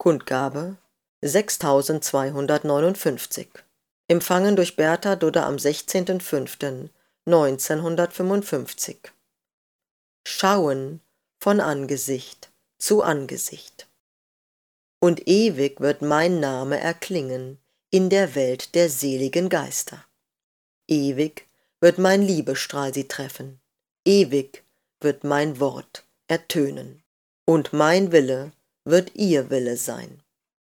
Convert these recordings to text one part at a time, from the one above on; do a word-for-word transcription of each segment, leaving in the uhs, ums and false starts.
Kundgabe sechstausendzweihundertneunundfünfzig. Empfangen durch Bertha Dudder am sechzehnten fünften neunzehnhundertfünfundfünfzig. Schauen von Angesicht zu Angesicht. Und ewig wird mein Name erklingen in der Welt der seligen Geister. Ewig wird mein Liebestrahl sie treffen, ewig wird mein Wort ertönen, und mein Wille wird ihr Wille sein.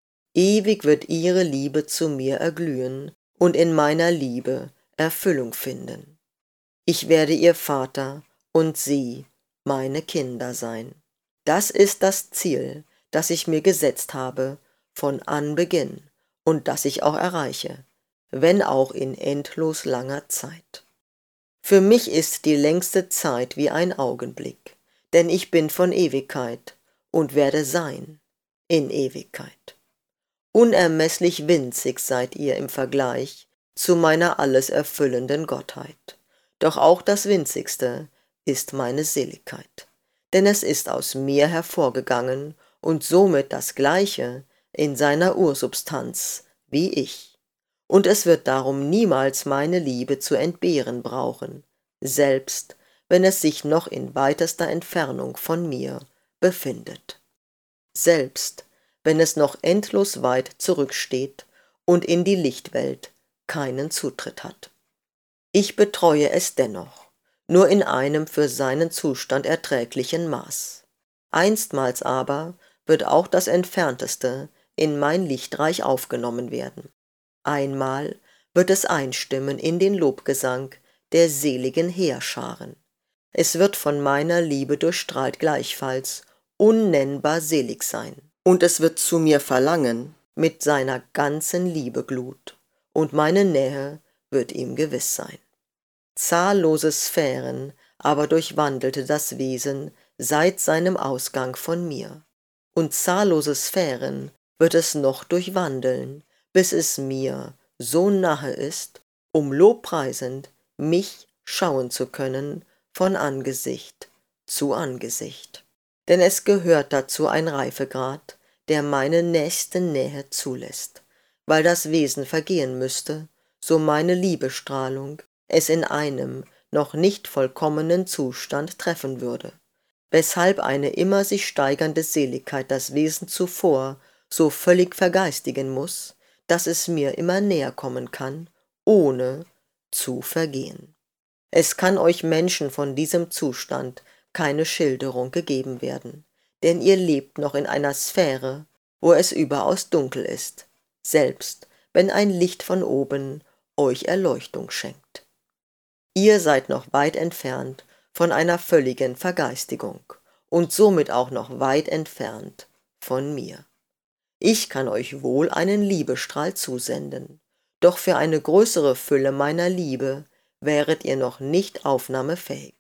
Ewig wird ihre Liebe zu mir erglühen und in meiner Liebe Erfüllung finden. Ich werde ihr Vater und sie meine Kinder sein. Das ist das Ziel, das ich mir gesetzt habe von Anbeginn und das ich auch erreiche, wenn auch in endlos langer Zeit. Für mich ist die längste Zeit wie ein Augenblick, denn ich bin von Ewigkeit und werde sein in Ewigkeit. Unermesslich winzig seid ihr im Vergleich zu meiner alles erfüllenden Gottheit. Doch auch das Winzigste ist meine Seligkeit, denn es ist aus mir hervorgegangen und somit das Gleiche in seiner Ursubstanz wie ich. Und es wird darum niemals meine Liebe zu entbehren brauchen, selbst wenn es sich noch in weitester Entfernung von mir befindet. Selbst wenn es noch endlos weit zurücksteht und in die Lichtwelt keinen Zutritt hat. Ich betreue es dennoch, nur in einem für seinen Zustand erträglichen Maß. Einstmals aber wird auch das Entfernteste in mein Lichtreich aufgenommen werden. Einmal wird es einstimmen in den Lobgesang der seligen Heerscharen. Es wird von meiner Liebe durchstrahlt gleichfalls unnennbar selig sein. Und es wird zu mir verlangen mit seiner ganzen Liebeglut, und meine Nähe wird ihm gewiss sein. Zahllose Sphären aber durchwandelte das Wesen seit seinem Ausgang von mir, und zahllose Sphären wird es noch durchwandeln, bis es mir so nahe ist, um lobpreisend mich schauen zu können von Angesicht zu Angesicht. Denn es gehört dazu ein Reifegrad, der meine nächste Nähe zulässt, weil das Wesen vergehen müsste, so meine Liebestrahlung es in einem noch nicht vollkommenen Zustand treffen würde, weshalb eine immer sich steigernde Seligkeit das Wesen zuvor so völlig vergeistigen muß, dass es mir immer näher kommen kann, ohne zu vergehen. Es kann euch Menschen von diesem Zustand keine Schilderung gegeben werden, denn ihr lebt noch in einer Sphäre, wo es überaus dunkel ist, selbst wenn ein Licht von oben euch Erleuchtung schenkt. Ihr seid noch weit entfernt von einer völligen Vergeistigung und somit auch noch weit entfernt von mir. Ich kann euch wohl einen Liebestrahl zusenden, doch für eine größere Fülle meiner Liebe wäret ihr noch nicht aufnahmefähig.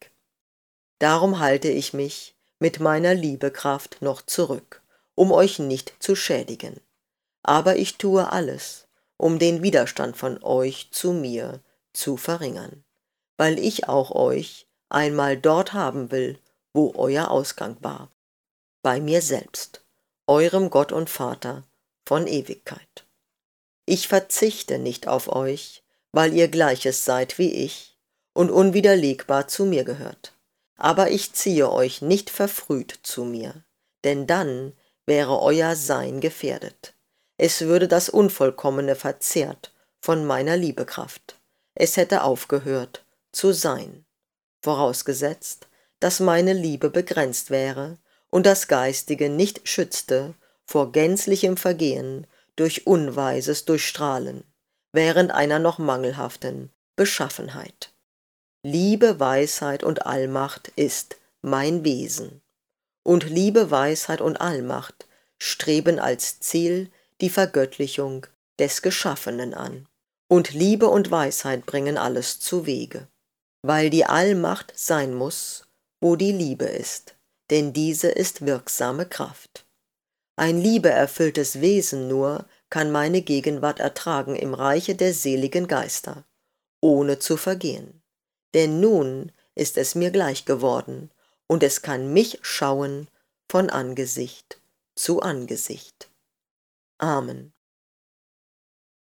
Darum halte ich mich mit meiner Liebekraft noch zurück, um euch nicht zu schädigen. Aber ich tue alles, um den Widerstand von euch zu mir zu verringern, weil ich auch euch einmal dort haben will, wo euer Ausgang war, bei mir selbst, eurem Gott und Vater von Ewigkeit. Ich verzichte nicht auf euch, weil ihr Gleiches seid wie ich und unwiderlegbar zu mir gehört. Aber ich ziehe euch nicht verfrüht zu mir, denn dann wäre euer Sein gefährdet. Es würde das Unvollkommene verzehrt von meiner Liebekraft. Es hätte aufgehört zu sein, vorausgesetzt, dass meine Liebe begrenzt wäre und das Geistige nicht schützte vor gänzlichem Vergehen durch unweises Durchstrahlen, während einer noch mangelhaften Beschaffenheit. Liebe, Weisheit und Allmacht ist mein Wesen. Und Liebe, Weisheit und Allmacht streben als Ziel die Vergöttlichung des Geschaffenen an. Und Liebe und Weisheit bringen alles zuwege, weil die Allmacht sein muss, wo die Liebe ist, denn diese ist wirksame Kraft. Ein liebeerfülltes Wesen nur kann meine Gegenwart ertragen im Reiche der seligen Geister, ohne zu vergehen. Denn nun ist es mir gleich geworden, und es kann mich schauen von Angesicht zu Angesicht. Amen.